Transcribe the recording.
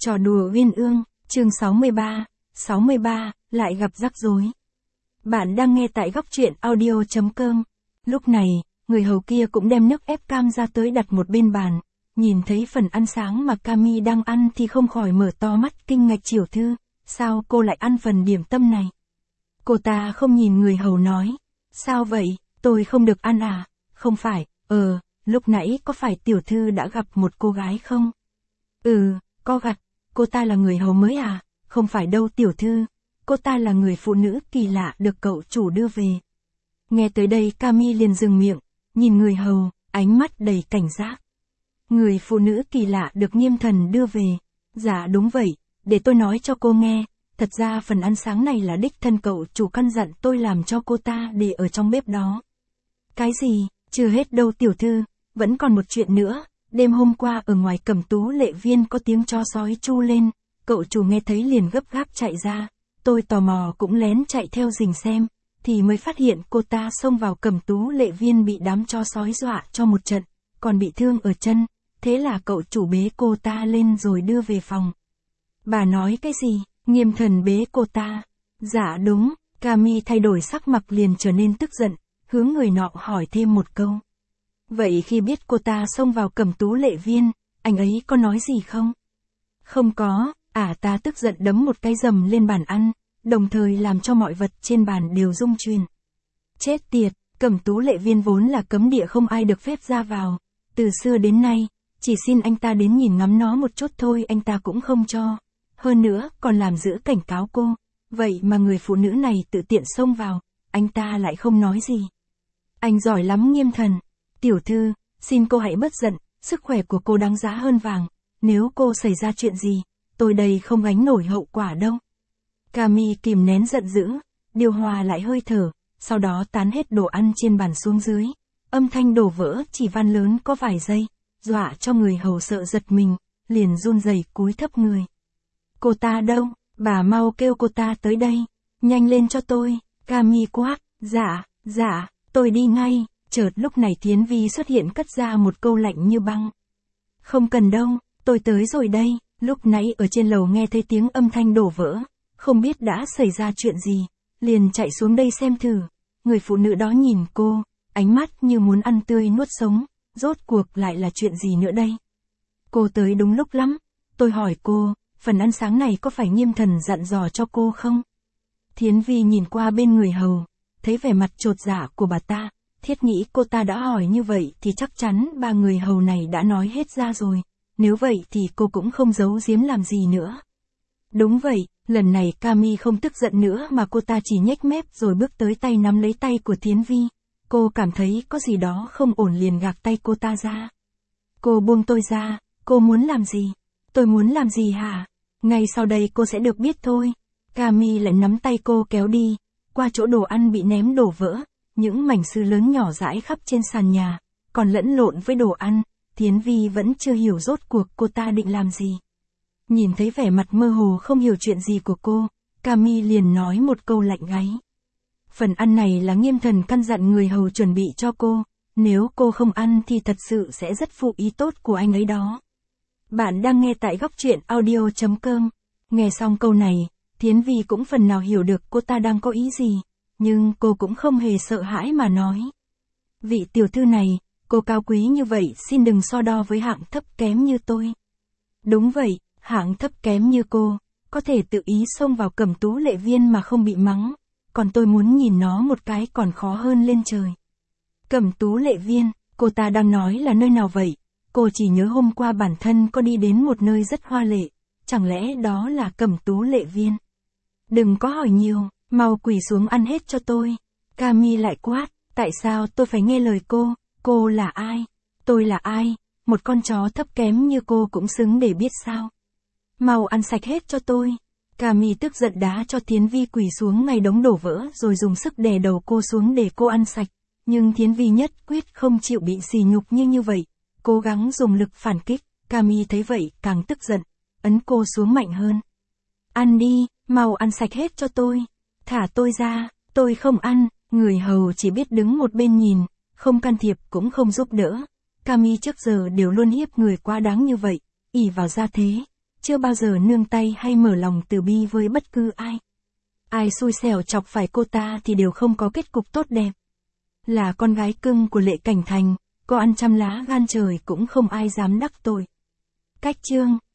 Trò đùa uyên ương, chương 63, lại gặp rắc rối. Bạn đang nghe tại góc truyện audio.com. Lúc này, người hầu kia cũng đem nước ép cam ra tới đặt một bên bàn. Nhìn thấy phần ăn sáng mà Cami đang ăn thì không khỏi mở to mắt kinh ngạc. Tiểu thư, sao cô lại ăn phần điểm tâm này? Cô ta không nhìn người hầu nói. Sao vậy, tôi không được ăn à? Không phải, lúc nãy có phải tiểu thư đã gặp một cô gái không? Có gặp. Cô ta là người hầu mới à? Không phải đâu tiểu thư. Cô ta là người phụ nữ kỳ lạ được cậu chủ đưa về. Nghe tới đây Cami liền dừng miệng, nhìn người hầu, ánh mắt đầy cảnh giác. Người phụ nữ kỳ lạ được Nghiêm Thần đưa về. Dạ đúng vậy, để tôi nói cho cô nghe. Thật ra phần ăn sáng này là đích thân cậu chủ căn dặn tôi làm cho cô ta để ở trong bếp đó. Cái gì? Chưa hết đâu tiểu thư, vẫn còn một chuyện nữa. Đêm hôm qua ở ngoài Cẩm Tú Lệ Viên có tiếng chó sói tru lên, cậu chủ nghe thấy liền gấp gáp chạy ra, tôi tò mò cũng lén chạy theo rình xem, thì mới phát hiện cô ta xông vào Cẩm Tú Lệ Viên bị đám chó sói dọa cho một trận, còn bị thương ở chân, thế là cậu chủ bế cô ta lên rồi đưa về phòng. Bà nói cái gì? Nghiêm Thần bế cô ta. Dạ đúng, Cami thay đổi sắc mặt liền trở nên tức giận, hướng người nọ hỏi thêm một câu. Vậy khi biết cô ta xông vào Cẩm Tú Lệ Viên, anh ấy có nói gì không? Không có, ta tức giận đấm một cái dầm lên bàn ăn, đồng thời làm cho mọi vật trên bàn đều rung chuyển. Chết tiệt, Cẩm Tú Lệ Viên vốn là cấm địa không ai được phép ra vào, từ xưa đến nay, chỉ xin anh ta đến nhìn ngắm nó một chút thôi anh ta cũng không cho. Hơn nữa, còn làm giữ cảnh cáo cô, vậy mà người phụ nữ này tự tiện xông vào, anh ta lại không nói gì. Anh giỏi lắm Nghiêm Thần. Tiểu thư, xin cô hãy bớt giận, sức khỏe của cô đáng giá hơn vàng, nếu cô xảy ra chuyện gì, tôi đây không gánh nổi hậu quả đâu. Cami kìm nén giận dữ, điều hòa lại hơi thở, sau đó tán hết đồ ăn trên bàn xuống dưới, âm thanh đổ vỡ chỉ vang lớn có vài giây, dọa cho người hầu sợ giật mình, liền run rẩy cúi thấp người. Cô ta đâu, bà mau kêu cô ta tới đây, nhanh lên cho tôi, Cami quát, dạ, tôi đi ngay. Chợt lúc này Thiến Vi xuất hiện cất ra một câu lạnh như băng. Không cần đâu, tôi tới rồi đây. Lúc nãy ở trên lầu nghe thấy tiếng âm thanh đổ vỡ, không biết đã xảy ra chuyện gì, liền chạy xuống đây xem thử. Người phụ nữ đó nhìn cô, ánh mắt như muốn ăn tươi nuốt sống, rốt cuộc lại là chuyện gì nữa đây? Cô tới đúng lúc lắm, tôi hỏi cô, phần ăn sáng này có phải Nghiêm Thần dặn dò cho cô không? Thiến Vi nhìn qua bên người hầu, thấy vẻ mặt chột dạ của bà ta. Thiết nghĩ cô ta đã hỏi như vậy thì chắc chắn ba người hầu này đã nói hết ra rồi, nếu vậy thì cô cũng không giấu giếm làm gì nữa. Đúng vậy, lần này Cami không tức giận nữa mà cô ta chỉ nhếch mép rồi bước tới tay nắm lấy tay của Thiến Vi. Cô cảm thấy có gì đó không ổn liền gạt tay cô ta ra. Cô buông tôi ra, cô muốn làm gì? Tôi muốn làm gì hả? Ngay sau đây cô sẽ được biết thôi. Cami lại nắm tay cô kéo đi, qua chỗ đồ ăn bị ném đổ vỡ. Những mảnh sứ lớn nhỏ rải khắp trên sàn nhà, còn lẫn lộn với đồ ăn, Thiến Vi vẫn chưa hiểu rốt cuộc cô ta định làm gì. Nhìn thấy vẻ mặt mơ hồ không hiểu chuyện gì của cô, Cami liền nói một câu lạnh gáy. Phần ăn này là Nghiêm Thần căn dặn người hầu chuẩn bị cho cô, nếu cô không ăn thì thật sự sẽ rất phụ ý tốt của anh ấy đó. Bạn đang nghe tại góc truyện audio.com. Nghe xong câu này, Thiến Vi cũng phần nào hiểu được cô ta đang có ý gì. Nhưng cô cũng không hề sợ hãi mà nói. Vị tiểu thư này, cô cao quý như vậy xin đừng so đo với hạng thấp kém như tôi. Đúng vậy, hạng thấp kém như cô, có thể tự ý xông vào Cẩm Tú Lệ Viên mà không bị mắng, còn tôi muốn nhìn nó một cái còn khó hơn lên trời. Cẩm Tú Lệ Viên, cô ta đang nói là nơi nào vậy? Cô chỉ nhớ hôm qua bản thân có đi đến một nơi rất hoa lệ, chẳng lẽ đó là Cẩm Tú Lệ Viên? Đừng có hỏi nhiều. Mau quỳ xuống ăn hết cho tôi. Cami lại quát, tại sao tôi phải nghe lời cô là ai? Tôi là ai? Một con chó thấp kém như cô cũng xứng để biết sao? Mau ăn sạch hết cho tôi. Cami tức giận đá cho Thiến Vi quỳ xuống ngay đống đổ vỡ rồi dùng sức đè đầu cô xuống để cô ăn sạch. Nhưng Thiến Vi nhất quyết không chịu bị sỉ nhục như vậy, cố gắng dùng lực phản kích. Cami thấy vậy càng tức giận, ấn cô xuống mạnh hơn. Ăn đi, mau ăn sạch hết cho tôi. Thả tôi ra, tôi không ăn. Người hầu chỉ biết đứng một bên nhìn, không can thiệp cũng không giúp đỡ. Cami trước giờ đều luôn hiếp người quá đáng như vậy, ỷ vào gia thế. chưa bao giờ nương tay hay mở lòng từ bi với bất cứ ai. Ai xui xẻo chọc phải cô ta thì đều không có kết cục tốt đẹp. Là con gái cưng của Lệ Cảnh Thành, có ăn trăm lá gan trời cũng không ai dám đắc tội. Cách chương